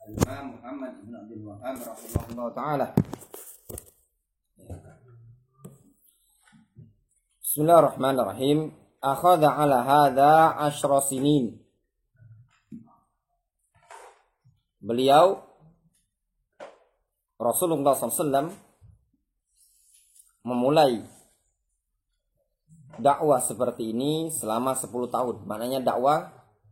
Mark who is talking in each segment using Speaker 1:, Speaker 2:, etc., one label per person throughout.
Speaker 1: Imam Muhammad ibn Abdul Wahhab rahimahullah ta'ala. Bismillahirrahmanirrahim. Akhadha ala hadha 10 sinin. Beliau Rasulullah SAW memulai dakwah seperti ini selama 10 tahun. Maknanya dakwah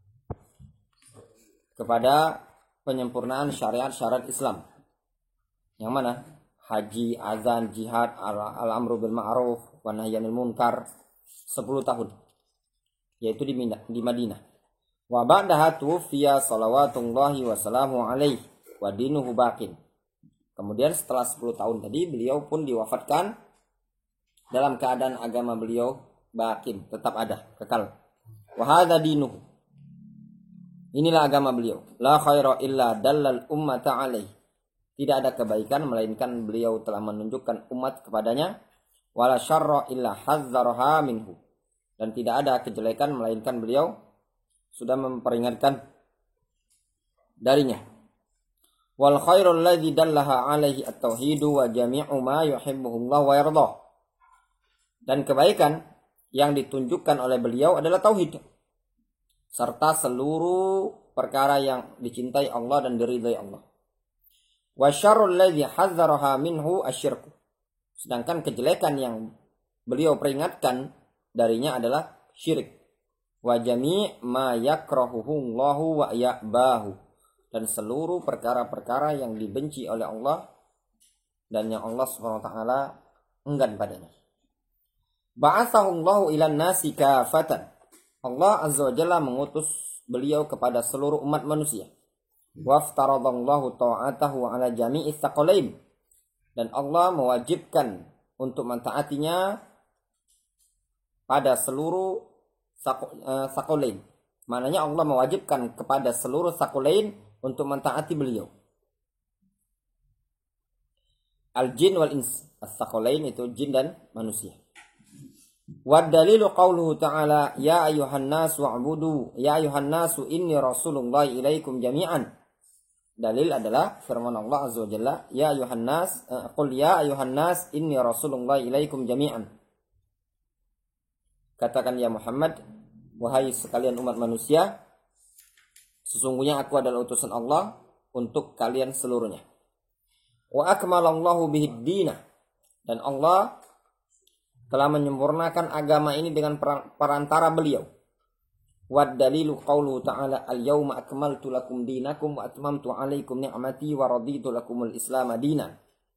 Speaker 1: kepada penyempurnaan syariat-syariat Islam. Yang mana? Haji, azan, jihad, al-amru bil ma'ruf, wa nahyi 'anil munkar. 10 tahun. Yaitu di Madinah. Wa ba'daha tuwfiya salawatullahi wa salamu alaihi wa dinuhu baqin. Kemudian setelah 10 tahun tadi beliau pun diwafatkan dalam keadaan agama beliau baqin, tetap ada, kekal. Wa hadza dinuhu. Inilah agama beliau. La khaira illa dallal ummata alaihi. Tidak ada kebaikan melainkan beliau telah menunjukkan umat kepadanya. Wala syarra illa hadzaraha minhu. Dan tidak ada kejelekan melainkan beliau sudah memperingatkan darinya. Wal khairul ladzi dallaha alaihi at-tauhidu wa jami'u ma yuhibbuhullah wa yardah. Dan kebaikan yang ditunjukkan oleh beliau adalah tauhid, serta seluruh perkara yang dicintai Allah dan diridhai Allah. Wa syarrul ladzi hadzaraha minhu asyirku. Sedangkan kejelekan yang beliau peringatkan darinya adalah syirik. Wa jami' ma yakrahuhu Allahu wa ya'bahu. Dan seluruh perkara-perkara yang dibenci oleh Allah dan yang Allah Subhanahu wa taala enggan padanya. Ba'athahu Allahu ilan nasi kafatan. Allah Azza wa Jalla mengutus beliau kepada seluruh umat manusia. Waftaradallahu ta'atahu ala jami'i tsaqalain. Dan Allah mewajibkan untuk mentaatinya pada seluruh tsaqalain. Maknanya Allah mewajibkan kepada seluruh tsaqalain untuk mentaati beliau. Al-jin wal ins. As-tsaqalain itu jin dan manusia. Wa dalilu qauluhu ta'ala ya ayuhan nas wa'budu ya ayuhan nasu inni rasulullah ilaikum jami'an. Dalil adalah firman Allah Azza wa Jalla ya ayuhan nas qul ya ayuhan nas inni rasulullah ilaikum jami'an. Katakan ya Muhammad, wahai sekalian umat manusia, sesungguhnya aku adalah utusan Allah untuk kalian seluruhnya. Wa akmalallahu bihid dinah. Dan Allah telah menyempurnakan agama ini dengan perantara beliau. Wad dalilu qauluhu ta'ala al-yawma akmaltu lakum dinakum wa atmamtu 'alaikum ni'mati wa raditu lakumul Islam dinan.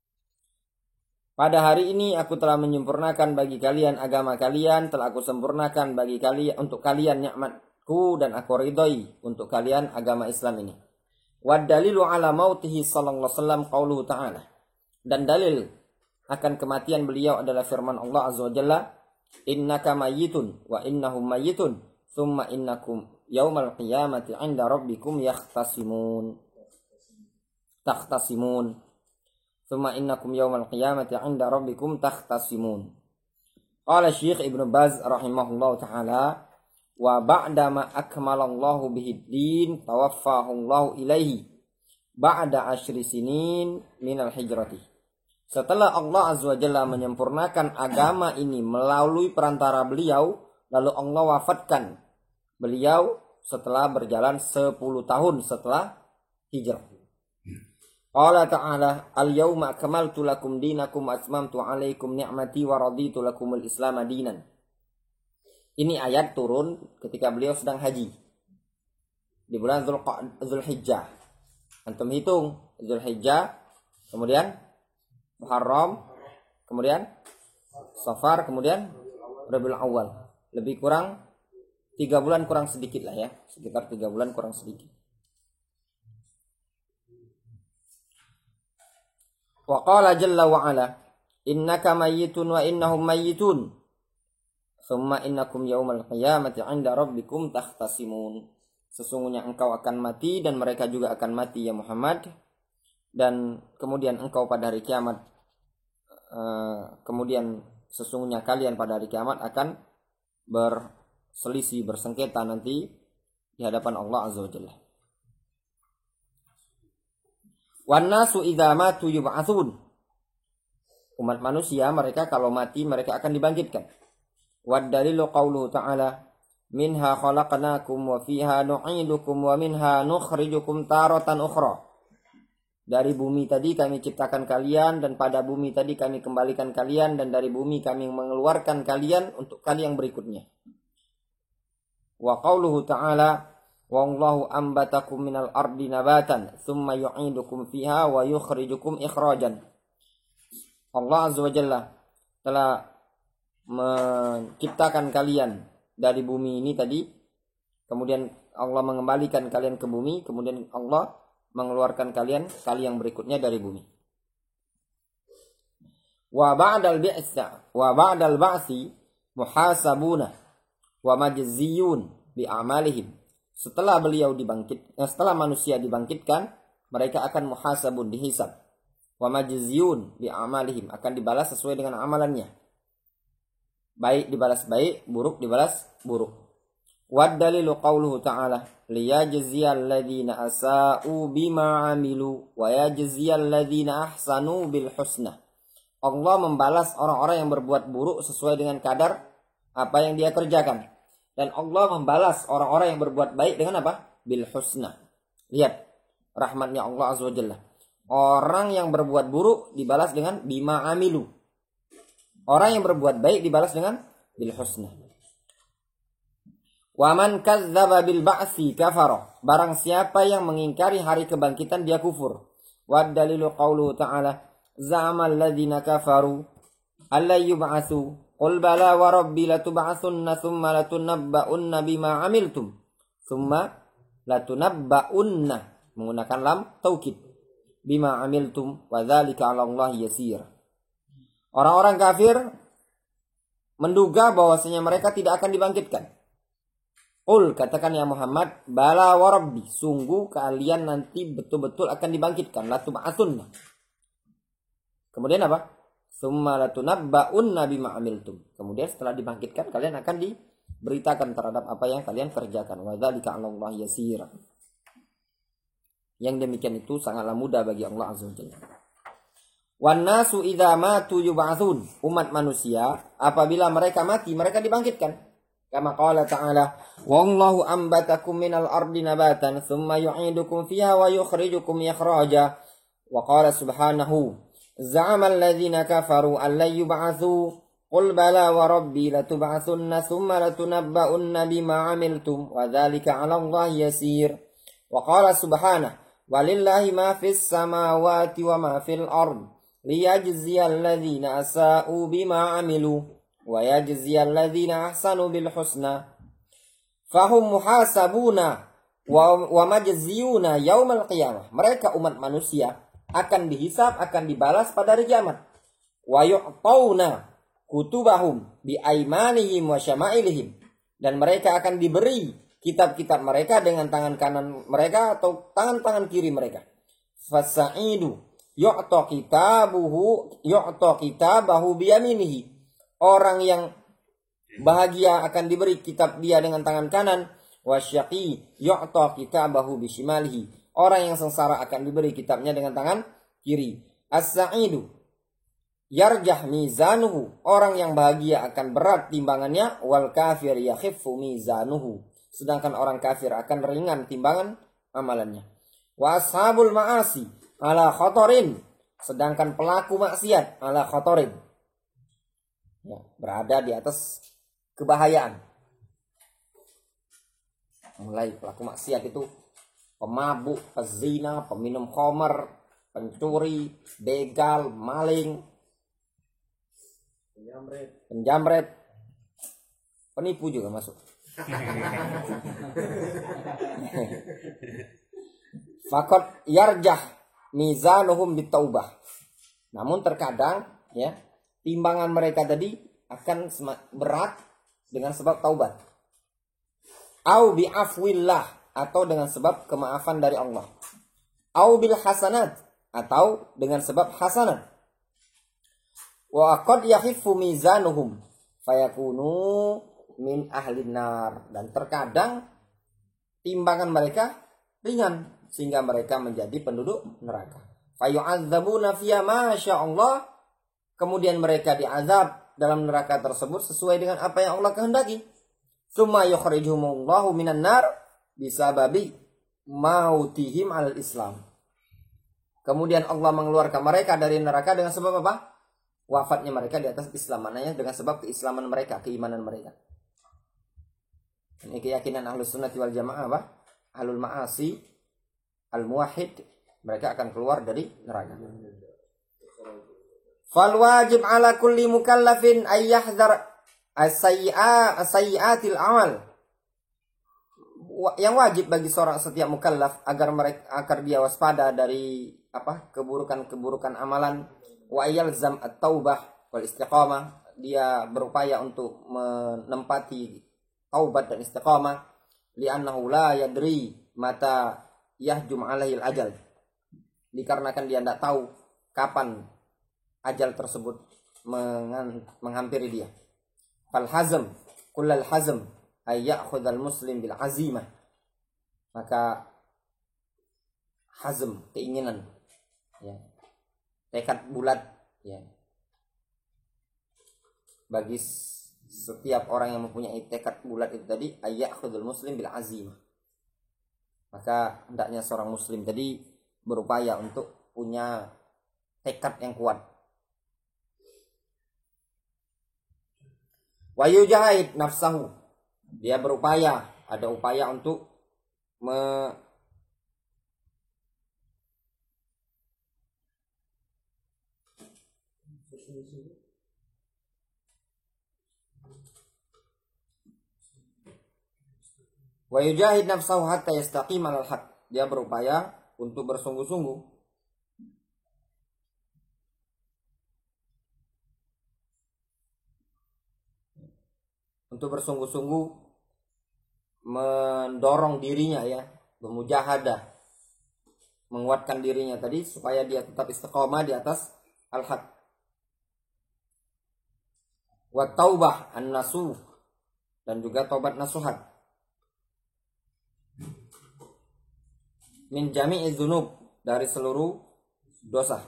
Speaker 1: Pada hari ini aku telah menyempurnakan bagi kalian agama kalian, telah aku sempurnakan bagi kalian untuk kalian nikmatku dan aku ridhai untuk kalian agama Islam ini. Wad dalilu 'ala mautihi sallallahu alaihi wasallam qauluhu ta'ala. Dan dalil akan kematian beliau adalah firman Allah Azza wa Jalla, innaka mayyitun wa innahum mayyitun thumma innakum yaumal qiyamati 'inda rabbikum takhtasimun thumma innakum yaumal qiyamati 'inda rabbikum takhtasimun. Qala Syekh Ibnu Baz rahimahullahu taala wa ba'da ma akmalallahu bihi din tawaffahu Allahu ilaihi ba'da 10 sinin minal hijrati. Setelah Allah Azza wa Jalla menyempurnakan agama ini melalui perantara beliau, lalu Allah wafatkan beliau setelah berjalan 10 tahun setelah hijrah. Allah Ta'ala al-yawma akmaltu lakum dinakum wa atmamtu 'alaikum ni'mati wa raditu lakumul Islam dinan. Ini ayat turun ketika beliau sedang haji di bulan Zulhijjah. Antum hitung Zulhijjah, kemudian Muharram, kemudian Safar, kemudian Rabiul Awal. Lebih kurang 3 bulan kurang sedikit lah ya. Sekitar 3 bulan kurang sedikit. Wa qala jalla wa ala innaka mayyitun wa innahum mayyitun thumma innakum yaumal qiyamati 'inda rabbikum takhtasimun. Sesungguhnya engkau akan mati dan mereka juga akan mati ya Muhammad. Dan kemudian engkau pada hari kiamat kemudian sesungguhnya kalian pada hari kiamat akan berselisih, bersengketa nanti di hadapan Allah Azza wa Jalla. Wan nasu idza matu yub'atsun. Umat manusia mereka kalau mati mereka akan dibangkitkan. Wad dalilu qauluhu ta'ala minha khalaqnakum wa fiha nu'idukum wa minha nukhrijukum taratan ukhra. Dari bumi tadi kami ciptakan kalian dan pada bumi tadi kami kembalikan kalian dan dari bumi kami mengeluarkan kalian untuk kali yang berikutnya. Wa qauluhu ta'ala wallahu ambatakum minal ardi nabatan thumma yu'idukum fiha wa yukhrijukum ikhrajan. Allah Azza wa Jalla telah menciptakan kalian dari bumi ini tadi, kemudian Allah mengembalikan kalian ke bumi, kemudian Allah mengeluarkan kalian kali yang berikutnya dari bumi. Wa ba'dal ba'si muhasabuna wa majziyun bi a'malihim. Setelah manusia dibangkitkan, mereka akan muhasabun, dihisab. Wa majziyun bi a'malihim, akan dibalas sesuai dengan amalannya. Baik dibalas baik, buruk dibalas buruk. Wad dalilu qauluhu ta'ala liyajziyal ladzina asa'u bima 'amilu wa yajziyal ladzina ahsanu bil husna. Allah membalas orang-orang yang berbuat buruk sesuai dengan kadar apa yang dia kerjakan. Dan Allah membalas orang-orang yang berbuat baik dengan apa? Bil husna. Lihat rahmatnya Allah Azza wa Jalla. Orang yang berbuat buruk dibalas dengan bima amilu. Orang yang berbuat baik dibalas dengan bil husna. Wa man kadzdzaba bil ba'tsi kafara. Barang siapa yang mengingkari hari kebangkitan dia kufur. Wa dalilu qauluhu ta'ala za'amal ladzina kafaru alla yub'atsu qul bala wa rabbi latub'atsunna thumma latunabba'unna bima 'amiltum. Thumma latunabba'unna menggunakan lam taukid. Bima 'amiltum wa dzalika 'ala Allah yasir. Orang-orang kafir menduga bahwasanya mereka tidak akan dibangkitkan. Qul, katakan ya Muhammad, bala wa rabbi, sungguh kalian nanti betul-betul akan dibangkitkan. Latub'atsunna. Kemudian apa? Tsumma latunabba'unna bima 'amiltum. Kemudian setelah dibangkitkan kalian akan diberitakan terhadap apa yang kalian kerjakan. Wa dzalika 'ala Allah yasir. Yang demikian itu sangatlah mudah bagi Allah Azza wa Jalla. Wan nasu idza matu yub'atsun. Umat manusia apabila mereka mati mereka dibangkitkan. Kama qala ta'ala wallahu ambatakum minal ardi nabatan thumma yu'idukum fiha wa yukhrijukum ikhraja. Wa qala subhanahu za'amal ladzina kafaru an la yub'atsu qul bala wa rabbi latub'atsunna thumma latunabba'unna bima 'amiltum wa dzalika 'ala Allah yasir. Wa qala subhanahu walillahi ma fis samawati wa ma fil ard liyajziyal ladzina asa'u bima 'amilu wa yajziyal ladzina ahsanu bil husna. Fahum muhasabuna wa majziyuna yaumal qiyamah. Mereka umat manusia akan dihisab, akan dibalas pada hari kiamat. Wa yu'tauna kutubahum bi aimanihim wa syama'ilihim. Dan mereka akan diberi kitab-kitab mereka dengan tangan kanan mereka atau tangan-tangan kiri mereka. Fasa'idu yu'ta kitabahu biyaminihi. Orang yang bahagia akan diberi kitab dia dengan tangan kanan. Wasyaqi yu'ta kitabahu bishimalihi. Orang yang sengsara akan diberi kitabnya dengan tangan kiri. As-sa'idu yarjah mizanuhu. Orang yang bahagia akan berat timbangannya. Wal kafir yakhiffu mizanuhu. Sedangkan orang kafir akan ringan timbangan amalannya. Wa ashabul ma'asi ala khatarin. Sedangkan pelaku maksiat ala khatarin. Ya, berada di atas kebahayaan. Mulai pelaku maksiat itu pemabuk, pezina, peminum khamar, pencuri, begal, maling, penjamret, penipu juga masuk. Fakot yarjah mizanuhum bitaubah. Namun terkadang ya timbangan mereka tadi akan berat dengan sebab taubat. Au bi'afwillah, atau dengan sebab kemaafan dari Allah. Au bil hasanat, atau dengan sebab hasanat. Wa qad yakhiffu mizanuhum fayakunu min ahlin nar. Dan terkadang timbangan mereka ringan sehingga mereka menjadi penduduk neraka. Fayu'adzabuna fiyha ma sya'allah. Kemudian mereka diazab dalam neraka tersebut sesuai dengan apa yang Allah kehendaki. Tsumma yukhrijuhumullahu minan nar bisababi mautihim al Islam. Kemudian Allah mengeluarkan mereka dari neraka dengan sebab apa? Wafatnya mereka di atas Islam. Maknanya dengan sebab keislaman mereka, keimanan mereka. Ini keyakinan Ahlus Sunnah wal Jamaah apa? Ahlul ma'asi, al-muwahhid, mereka akan keluar dari neraka. Fal wajib ala kulli mukallafin ay yahdhar as-sayyi'atil amal. Yang wajib bagi seorang setiap mukallaf agar dia waspada dari keburukan-keburukan amalan, wa yalzam at-taubah wal istiqamah, dia berupaya untuk menempati taubat dan istiqamah, li'annahu la yadri mata yahjum alaihil ajal, dikarenakan dia tidak tahu kapan ajal tersebut menghampiri dia. Fal hazm kullal hazm ay ya'khudhal muslim bil azimah. Maka hazm, keinginan, ya, tekad bulat, ya, bagi setiap orang yang mempunyai tekad bulat itu tadi, ay ya'khudhal muslim bil azimah. Maka hendaknya seorang muslim tadi berupaya untuk punya tekad yang kuat. Wa yujahid nafsahu, dia berupaya, ada upaya untuk wa yujahid nafsahu hatta yastaqim alal haq, dia berupaya untuk bersungguh-sungguh mendorong dirinya, ya, bermujahadah, menguatkan dirinya tadi supaya dia tetap istiqomah di atas al-haq. Wa taubah an-nasuh, dan juga taubat nasuhat, min jami'i dzunub, dari seluruh dosa.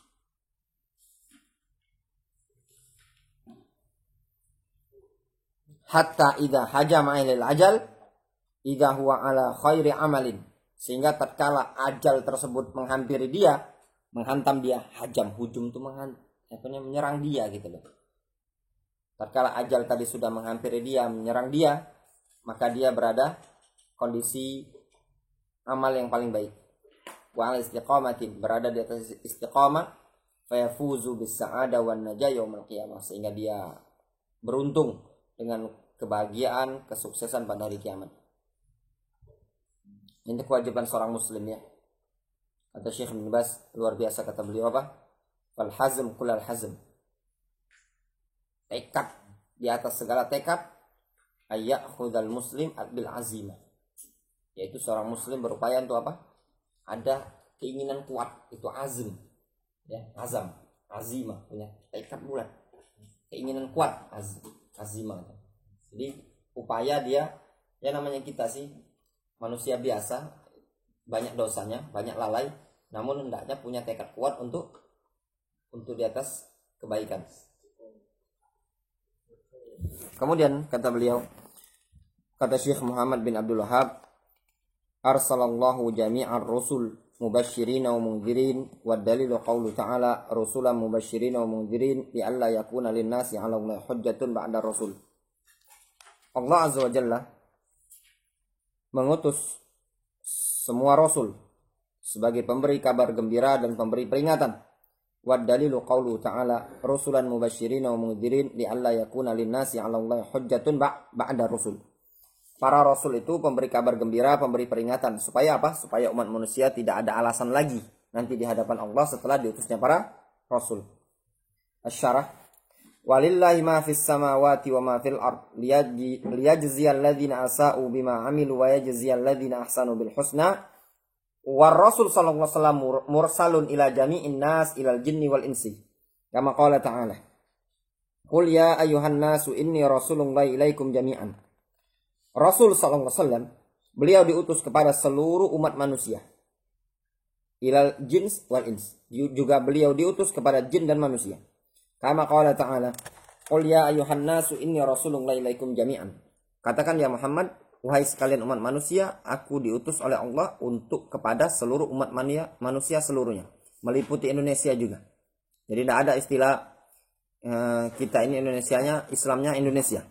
Speaker 1: Hatta idza hajama ilal ajal idza huwa ala khairi amalin, sehingga tatkala ajal tersebut menghampiri dia, menghantam dia, hujum itu menyerang dia gitu loh. Tatkala ajal tadi sudah menghampiri dia, menyerang dia, maka dia berada kondisi amal yang paling baik. Wa ala istiqamatin, berada di atas istiqamah, fayafuzu bis sa'ada wan najah yaumil qiyamah, sehingga dia beruntung dengan kebahagiaan, kesuksesan pada hari kiamat. Ini kewajiban seorang muslim, ya. Kata Syekh Ibn Baz, luar biasa kata beliau apa? Fal hazm kullal hazm, tekad di atas segala tekad, ayyakhudhal muslim bil azimah, yaitu seorang muslim berupaya untuk apa? Ada keinginan kuat, itu azm, ya, azam, azimah, punya tekad bulat, keinginan kuat, azimah. Jadi upaya dia, ya, namanya kita sih manusia biasa, banyak dosanya, banyak lalai, namun hendaknya punya tekad kuat untuk di atas kebaikan. Kemudian kata beliau, kata Syekh Muhammad bin Abdul Wahhab, arsalallahu jami'ar rusul mubashshirina wa mundzirin, wa dalilu qaulu ta'ala rusulan mubashshirina wa mundzirin li'alla yakuna lin-nasi 'ala Allahi hujjatun ba'da rasul. Allah Azza wa Jalla mengutus semua rasul sebagai pemberi kabar gembira dan pemberi peringatan. Wa dalilu qaulu ta'ala rusulan mubashshirina wa mundzirin li'alla yakuna lin-nasi 'ala Allahi hujjatun ba'da rasul. Para rasul itu pemberi kabar gembira, pemberi peringatan, supaya apa? Supaya umat manusia tidak ada alasan lagi nanti di hadapan Allah setelah diutusnya para rasul. Asy-syarah, walillahi ma fis samawati wa ma fil ard liyajziyal ladzina asa'u bima 'amilu wa yajziyal ladzina ahsanu bil husna. War rasul sallallahu alaihi wasallam mursalun ila jami'in nas ilal jinni wal insi. Kama qala ta'ala, qul ya ayyuhan nasu inni rasulullahi ilaikum jami'an. Rasul sallallahu alaihi wasallam, beliau diutus kepada seluruh umat manusia. ilal jins wal ins. Juga beliau diutus kepada jin dan manusia. Kama qala ta'ala, qul ya ayuhan nasu inni rasulullah ilaikum jami'an. Katakan ya Muhammad, wahai sekalian umat manusia, aku diutus oleh Allah untuk kepada seluruh umat manusia seluruhnya, meliputi Indonesia juga. Jadi tidak ada istilah kita ini Indonesianya, Islamnya Indonesia.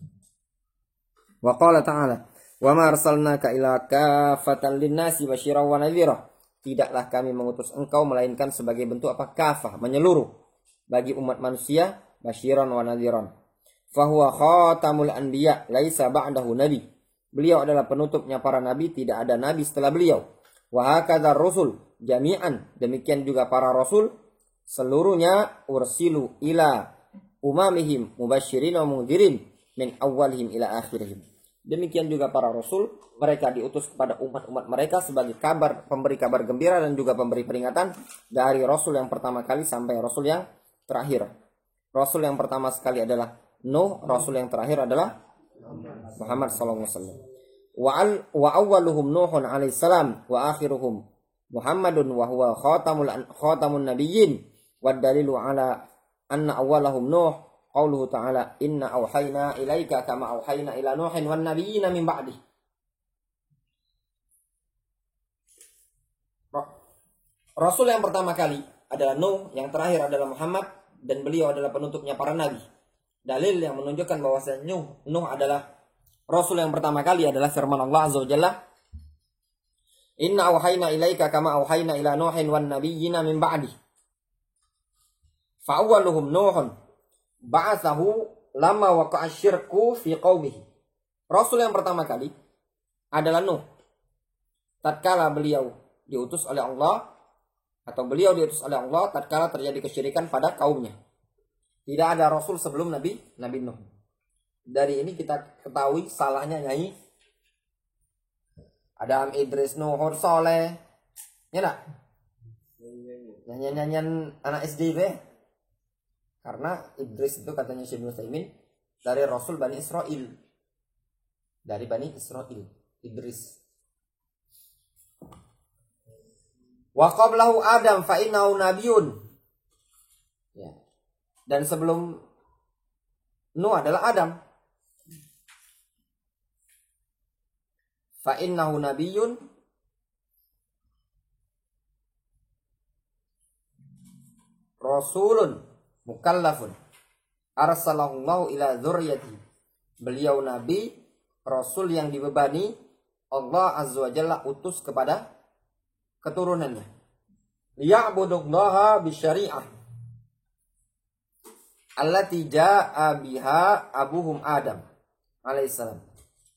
Speaker 1: Wa qala ta'ala, wa ma arsalnaka ila kafatan linnasi basyiran wa nadhira. Tidaklah kami mengutus engkau melainkan sebagai bentuk apa? Kafah, menyeluruh bagi umat manusia, basyiran wa nadhiran. Fahuwa khatamul anbiya laisa ba'dahu nabi. Beliau adalah penutupnya para nabi, tidak ada nabi setelah beliau. Wa hakadha rusul jami'an, demikian juga para rasul seluruhnya ursilu ila umamihim mubasyirin wa mundhirin min awalihim ila akhirihim. Demikian juga para rasul, mereka diutus kepada umat-umat mereka sebagai pemberi kabar gembira dan juga pemberi peringatan dari rasul yang pertama kali sampai rasul yang terakhir. Rasul yang pertama sekali adalah Nuh, rasul yang terakhir adalah Muhammad sallallahu alaihi wasallam. Wa awwaluhum Nuhun alaihi salam wa akhiruhum Muhammadun wa huwa khatamun nabiyyin. Wa dalilu ala anna awwalahum Nuh qauluhu ta'ala inna auhayna ilaika kama auhayna ila Nuhin wan nabiyyina min ba'di. Rasul yang pertama kali adalah Nuh, yang terakhir adalah Muhammad, dan beliau adalah penutupnya para nabi. Dalil yang menunjukkan bahwasanya Nuh adalah rasul yang pertama kali adalah firman Allah azza wa jalla, inna auhayna ilaika kama auhayna ila Nuhin wan nabiyyina min ba'di. Fa awwaluhum Nuhun ba'athahu lama waqa'a syirku fi qaumihi. Rasul yang pertama kali adalah Nuh. Tatkala beliau diutus oleh Allah, atau beliau diutus oleh Allah tatkala terjadi kesyirikan pada kaumnya. Tidak ada rasul sebelum Nabi Nuh. Dari ini kita ketahui salahnya nyanyi Adam, Idris, Nuh, Soleh. Ya enggak? Nyanyian anak SD be. Karena Idris itu katanya Syekh Utsaimin dari Rasul Bani Israel. Dari Bani Israel, Idris. Wa qablahu Adam fa innahu nabiyyun. Ya. Dan sebelum Nuh adalah Adam. Fa innahu nabiyyun rasulun mukallafun arsalallahu ila dzurriyyati. Beliau nabi, rasul yang dibebani Allah azza wa jalla utus kepada keturunannya. Liya'budullaha bisyari'ah allati jaa'a biha abuhum Adam alaihissalam.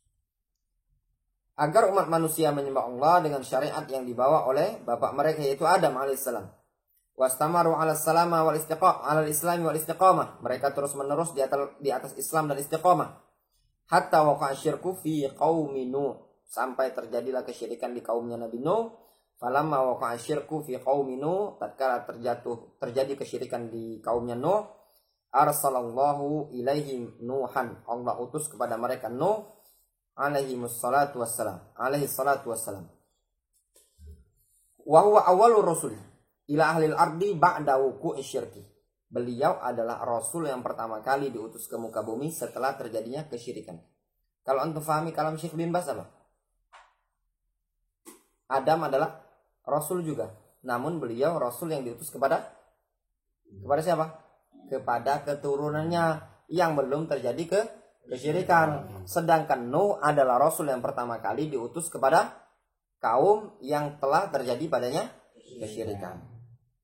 Speaker 1: Agar umat manusia menyembah Allah dengan syariat yang dibawa oleh bapak mereka yaitu Adam alaihissalam. Wastamaru 'ala salama wal istiqamah 'ala al-islam wal istiqamah. Mereka terus-menerus di atas Islam dan istiqamah. Hatta waqa'a syirku fi qaumi Nuh. Sampai terjadilah kesyirikan di kaumnya Nabi Nuh. Falamma waqa'a syirku fi qaumi Nuh, tatkala terjadi kesyirikan di kaumnya Nuh, arsalallahu ilaihim Nuhan. Allah utus kepada mereka Nuh alaihi salatu wassalam. Wa huwa awwalur rasul ila ahlil ardi ba'da wuqu'i syirki. Beliau adalah rasul yang pertama kali diutus ke muka bumi setelah terjadinya kesyirikan. Kalau antum fahami kalam Syekh bin Baz apa? Adam adalah rasul juga, namun beliau rasul yang diutus kepada siapa? Kepada keturunannya yang belum terjadi kesyirikan. Sedangkan Nuh adalah rasul yang pertama kali diutus kepada kaum yang telah terjadi padanya kesyirikan.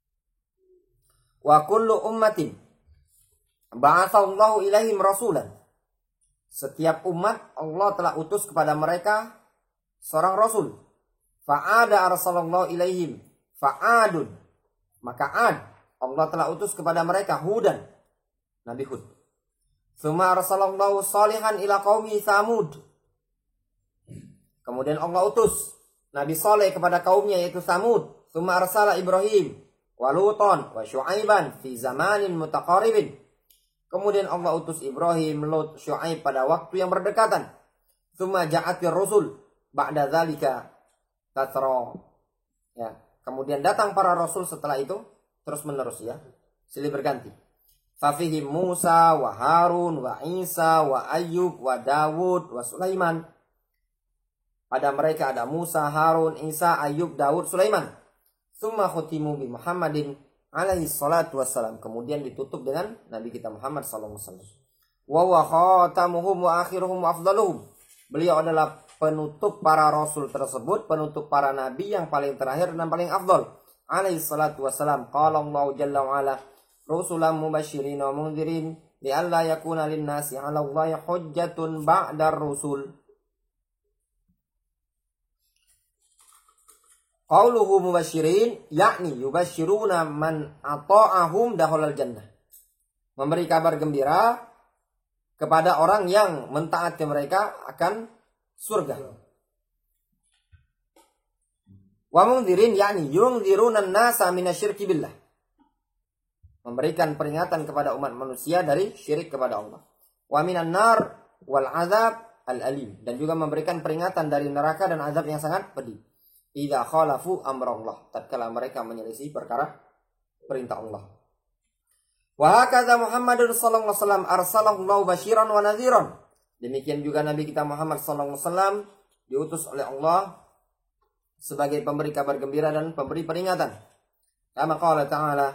Speaker 1: Wa kullu ummatin ba'atsallahu ilaihim rasulan. Setiap umat Allah telah utus kepada mereka seorang rasul. Fa'ada arsalallahu ilaihim fa'adun. Maka Ad, Allah telah utus kepada mereka Hudan, Nabi Hud. Tsumma arsalallahu Salihan ila qaumi Tsamud. Kemudian Allah utus Nabi Saleh kepada kaumnya yaitu Tsamud. Tsumma arsala Ibrahim wa Lutan wa Syu'aiban fi zamanin mutaqaribin. Kemudian Allah utus Ibrahim, Lut, Syu'aib pada waktu yang berdekatan. Tsumma ja'atir rusul ba'da dzalika tatra. Ya, Kemudian datang para rasul setelah itu terus menerus ya, silih berganti. Fafihim Musa wa Harun wa Isa wa Ayyub wa Dawud wa Sulaiman. Pada mereka ada Musa, Harun, Isa, Ayyub, Dawud, Sulaiman. Tsumma khutimu bi Muhammadin alaihi salatu wassalam. Kemudian ditutup dengan Nabi kita Muhammad sallallahu alaihi wasallam. Wa huwa khatamuhum wa akhiruhum wa afdaluhum. Beliau adalah penutup para rasul tersebut, penutup para nabi yang paling terakhir dan paling afdal. Alaihi salatu wassalam. Qala Allah jalla wa ala rusulan mubasysyirin wa mundzirin li'alla yakuna lin-nasi 'ala Allahi hujjatun ba'dar rusul. Qauluhu mubasysyirin yakni yubasyiruna man ata'ahum dakhulal jannah. Memberi kabar gembira kepada orang yang mentaati mereka akan surga. Wa mundzirin yakni yundziruna an-nasa minasyirki billah. Memberikan peringatan kepada umat manusia dari syirik kepada Allah. Wa minan nar wal azab al-alim. Dan juga memberikan peringatan dari neraka dan azab yang sangat pedih. Idza khalafu amrallah. Tatkala mereka menyelisih perkara perintah Allah. Wa hakadza Muhammadun sallallahu alaihi wasallam arsalahu Allah basyiran wa nadhiran. Demikian juga Nabi kita Muhammad sallallahu alaihi wasallam diutus oleh Allah sebagai pemberi kabar gembira dan pemberi peringatan. Kama qala ta'ala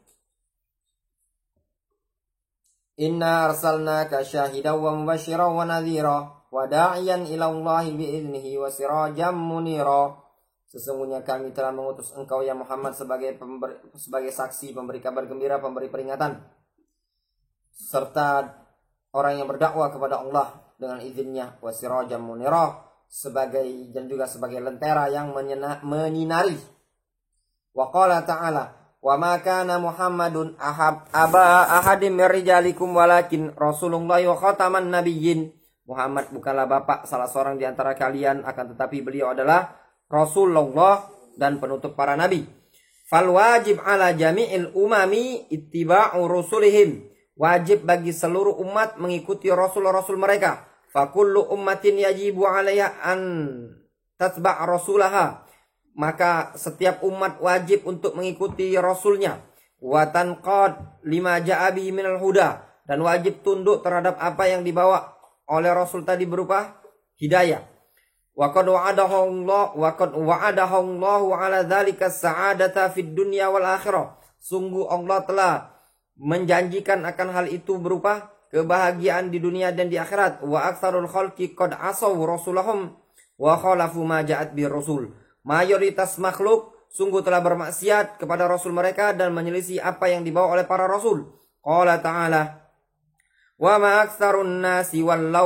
Speaker 1: Inna arsalnaka syahidan wa mubasysyiran wa nadhira wa da'iyan ila Allah bi'idnihi wa sirajan munira. Sesungguhnya kami telah mengutus engkau ya Muhammad sebagai saksi, pemberi kabar gembira, pemberi peringatan, serta orang yang berdakwah kepada Allah dengan izinnya, wa sirajan munira, dan juga sebagai lentera yang menyinari. Wa qala ta'ala wa ma kana Muhammadun aba ahadim min rijalikum walakin Rasulullah wa khataman nabiyyin. Muhammad bukanlah bapak salah seorang di antara kalian, akan tetapi beliau adalah Rasulullah dan penutup para nabi. Fal wajib ala jami'il umami ittiba'u rusulihim. Wajib bagi seluruh umat mengikuti rasul-rasul mereka. Fa kullu ummatin yajibu 'alaiha an tatba' rasulaha. Maka setiap umat wajib untuk mengikuti rasulnya. Wa tanqad lima ja'a bihi minal huda, dan wajib tunduk terhadap apa yang dibawa oleh rasul tadi berupa hidayah. Wa qad wa'adahu Allah 'ala dzalika as-sa'adata fid dunya wal akhirah. Sungguh Allah telah menjanjikan akan hal itu berupa kebahagiaan di dunia dan di akhirat. Wa aktsarul khalqi qad asaw rasulahum wa khalafu ma ja'at bir rasul. Mayoritas makhluk sungguh telah bermaksiat kepada rasul mereka dan menyelisih apa yang dibawa oleh para rasul. Qala ta'ala wa ma aktsarun nasi walau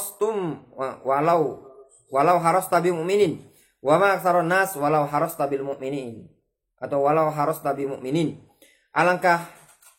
Speaker 1: harasta bil mu'minin. Wa ma aktsarun nas walau harasta bil mu'minin. Atau walau harasta bil mu'minin. Alangkah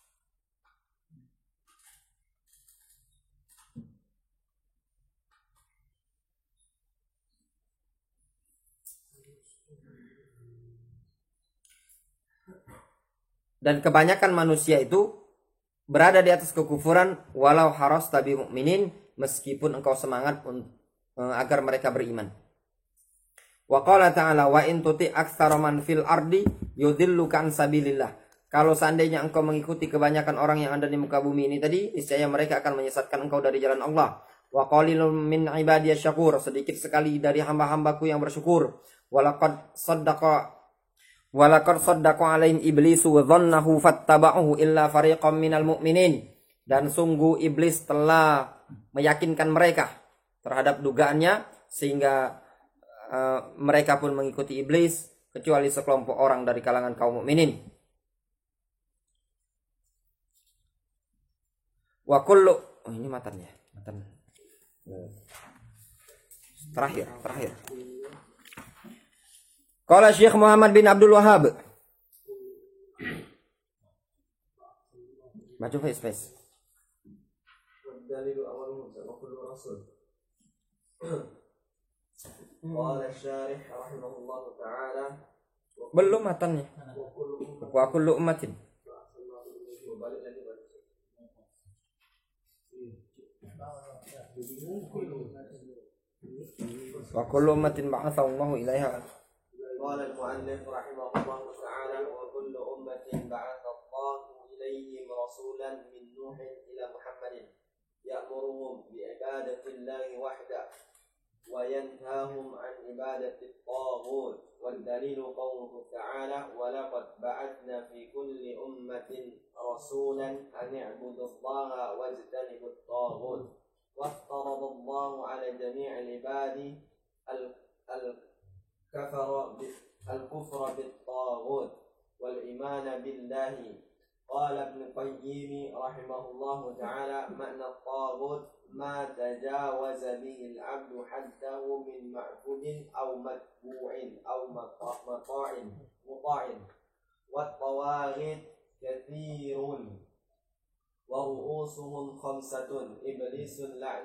Speaker 1: dan kebanyakan manusia itu berada di atas kekufuran walau haras tabi mukminin, meskipun engkau semangat agar mereka beriman. Wa qala ta'ala wa in tuti aktsara man fil ardi yudhilluka an sabilillah. Kalau seandainya engkau mengikuti kebanyakan orang yang ada di muka bumi ini tadi, niscaya mereka akan menyesatkan engkau dari jalan Allah. Wa qalilun min ibadiyasy syakur, sedikit sekali dari hamba-hambaku yang bersyukur. Walaqad saddaqa alaihim iblisu wa dhannahu fattaba'uhu illa fariqam minal mu'minin. Dan sungguh iblis telah meyakinkan mereka terhadap dugaannya, sehingga mereka pun mengikuti iblis kecuali sekelompok orang dari kalangan kaum mukminin. Wa kullu ini matannya. Terakhir. Qala Syekh Muhammad bin Abdul Wahhab. Baca face. Dalilu awal wa kullu rasul. Qala Syarih rahimahullahu ta'ala. Belum matannya. Wa kullu ummatin. Wa kullu ummatin ba'atha Allahu ilaiha. قال المؤلف رحمه
Speaker 2: الله تعالى وكل أمة بعث الله إليهم رسولا من نوح إلى محمد يأمرهم بعبادة الله وحده وينهاهم عن عبادة الطاغوت والدليل قوله تعالى ولقد بعثنا في كل أمة رسولا أن اعبدوا الله واجتنبوا الطاغوت وافترض الله على جميع العباد الكفر بالطاغوت والإيمان بالله. قال ابن القيم رحمه الله تعالى معنى الطاغوت ما تجاوز به العبد حده من معبود أو متبوع أو مطاع والطواغيت كثير ورؤوسهم 5 إبليس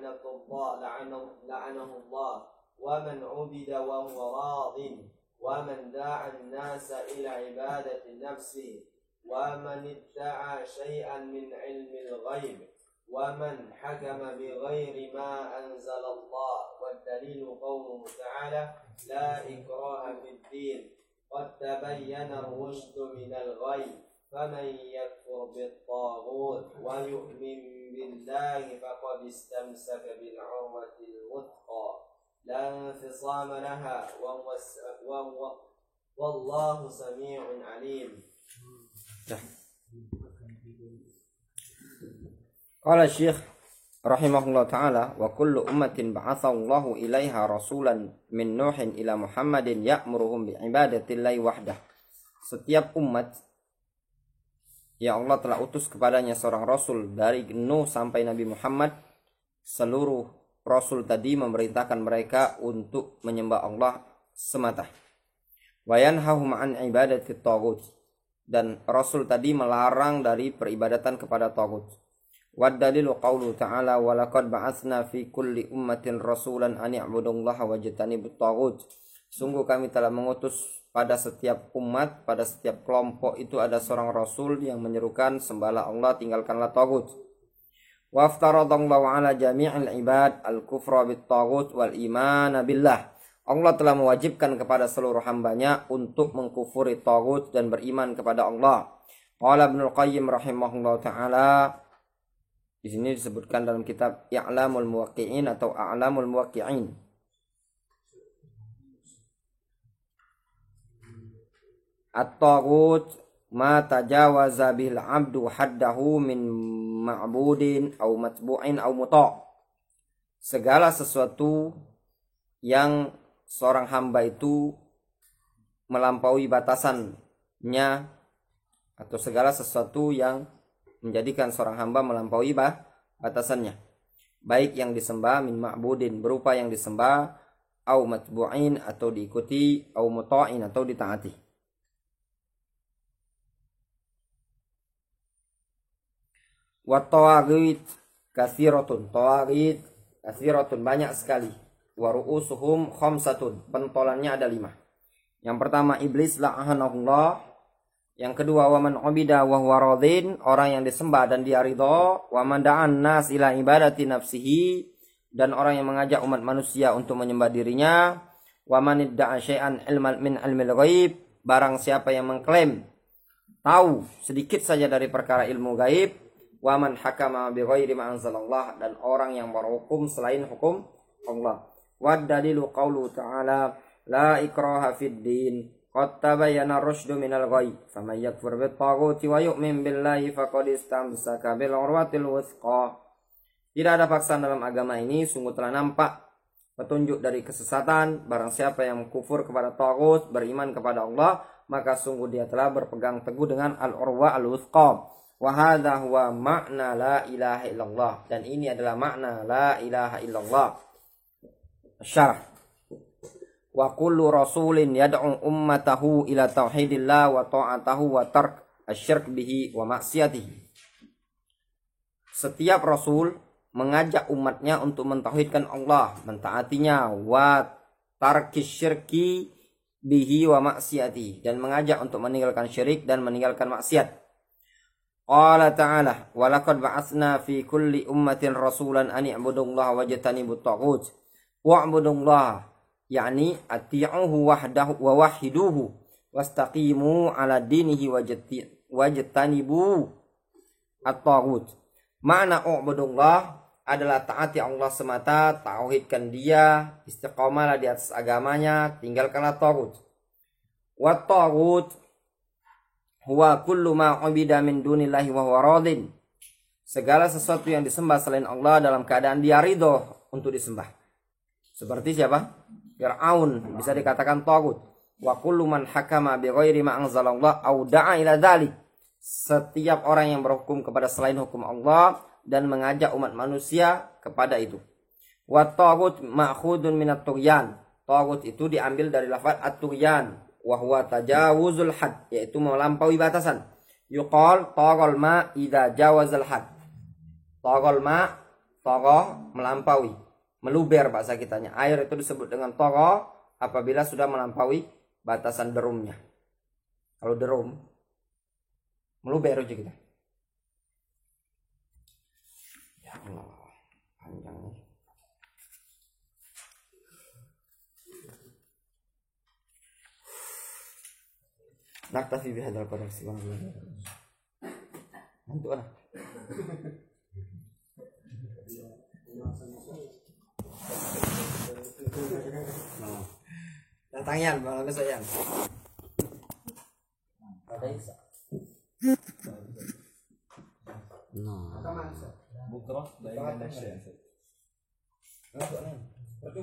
Speaker 2: لعنه الله ومن عبد وهو راض ومن دعا الناس إلى عبادة نفسه ومن ادعى شيئا من علم الغيب ومن حكم بغير ما أنزل الله. والدليل قوله تعالى لا إكراه في الدين قد تبين الرشد من الغي فمن يكفر بالطاغوت ويؤمن بالله فقد استمسك بالعروة الوثقى لا انفصام لها والله سميع عليم.
Speaker 1: Qala Syekh rahimahullah ta'ala wa kullu ummatin ba'athallahu ilaiha rasulan min Nuhin ila Muhammadin ya'muruhum bi'ibadatillahi wahdah. Setiap umat yang Allah telah utus kepadanya seorang rasul dari Nuh sampai Nabi Muhammad, seluruh rasul tadi memerintahkan mereka untuk menyembah Allah semata. Wa yanhahum an ibadati taghut, dan rasul tadi melarang dari peribadatan kepada taghut. Wad dalilu qaulu ta'ala wa laqad ba'atsna fi kulli ummatin rasulan an i'budullaha wajtanibut taghut. Sungguh kami telah mengutus pada setiap umat, pada setiap kelompok itu ada seorang rasul yang menyerukan sembahlah Allah, tinggalkanlah taghut. Wa aftaradallahu ala jami'il ibad al-kufra bit taghut wal iman billah. Allah telah mewajibkan kepada seluruh hambanya untuk mengkufuri taghut dan beriman kepada Allah. Qala Ibnu Qayyim rahimahullah ta'ala, di sini disebutkan dalam kitab I'lamul Muwaqqi'in atau A'lamul Muwaqqi'in. At-taghut ma tajawaza bil 'abdu haddahu min ma'budin aw matbu'in aw muta'. Segala sesuatu yang seorang hamba itu melampaui batasannya, atau segala sesuatu yang menjadikan seorang hamba melampaui batasannya, baik yang disembah min ma'budin berupa yang disembah, au matbu'in atau diikuti, au muta'in atau ditaati. Wa tawaghit katsiratun, tawaghit katsiratun banyak sekali. Wa ru'usuhum 5, pentolannya ada 5. Yang pertama iblis la'anahullah. Yang kedua waman ubida wa huwa radin, orang yang disembah dan dia ridha. Waman da'an nas ila ibadati nafsihi, dan orang yang mengajak umat manusia untuk menyembah dirinya. Waman idda'a syai'an min ilmil ghaib, barang siapa yang mengklaim tahu sedikit saja dari perkara ilmu gaib. Waman hakama bi ghairi ma anzalallah, dan orang yang berhukum selain hukum Allah. Wad dalilu qaulu ta'ala la ikraha fid din qad tabayyana ar-rusydu minal ghayy faman yakfur bit taghuti wa yu'min billahi faqad istamsaka bil urwatil wuthqa. Tidak ada paksaan dalam agama ini, sungguh telah nampak petunjuk dari kesesatan. Barang siapa yang kufur kepada taghut, beriman kepada Allah, maka sungguh dia telah berpegang teguh dengan al-urwa al-wuthqa. Wa hadha huwa makna la ilaha illallah, dan ini adalah makna la ilaha illallah. Syarah. Wa kullu rasulin yad'u ummatahu ila tauhidillah wa ta'atahu wa tark asyirk bihi wa maksiatihi. Setiap rasul mengajak umatnya untuk mentauhidkan Allah, mentaatinya, wa tarkis syirki bihi wa maksiatihi, dan mengajak untuk meninggalkan syirik dan meninggalkan maksiat. Qala ta'ala wa laqad ba'atsna fi kulli ummatin rasulan an i'budullaha wajtanibut taghut wa'budullaha, yakni ati'uhu wahdahu wa wahiduhu wastaqimu ala dinihi wajtanibu at-taghut. Makna ubudullah adalah taati Allah semata, tauhidkan Dia, istiqamalah di atas agamanya, tinggalkanlah taghut. Wa taghut huwa kullu ma ubida min dunillahi wa huwa radin. Segala sesuatu yang disembah selain Allah dalam keadaan Dia ridho untuk disembah. Seperti siapa? Fir'aun bisa dikatakan taghut. Wa kullu man hakama bi ghairi ma anzalallah au da'a ila dzalik. Setiap orang yang berhukum kepada selain hukum Allah dan mengajak umat manusia kepada itu. Wa taghut ma'khudun minat tughyan. Taghut itu diambil dari lafaz at-tughyan wa huwa tajawuzul had, yaitu melampaui batasan. Yuqal taghal ma idza jawazal had. Taghal ma, tagha melampaui, meluber bahasa kitanya. Air itu disebut dengan tagha apabila sudah melampaui batasan derumnya. Kalau derum meluber aja kita. Ya Allah, panjang nih. Naktafi bihadzal qadar subhanallah. Nanti ana. Tantangan malah sayang. Ada isa. No. Bukro, baik.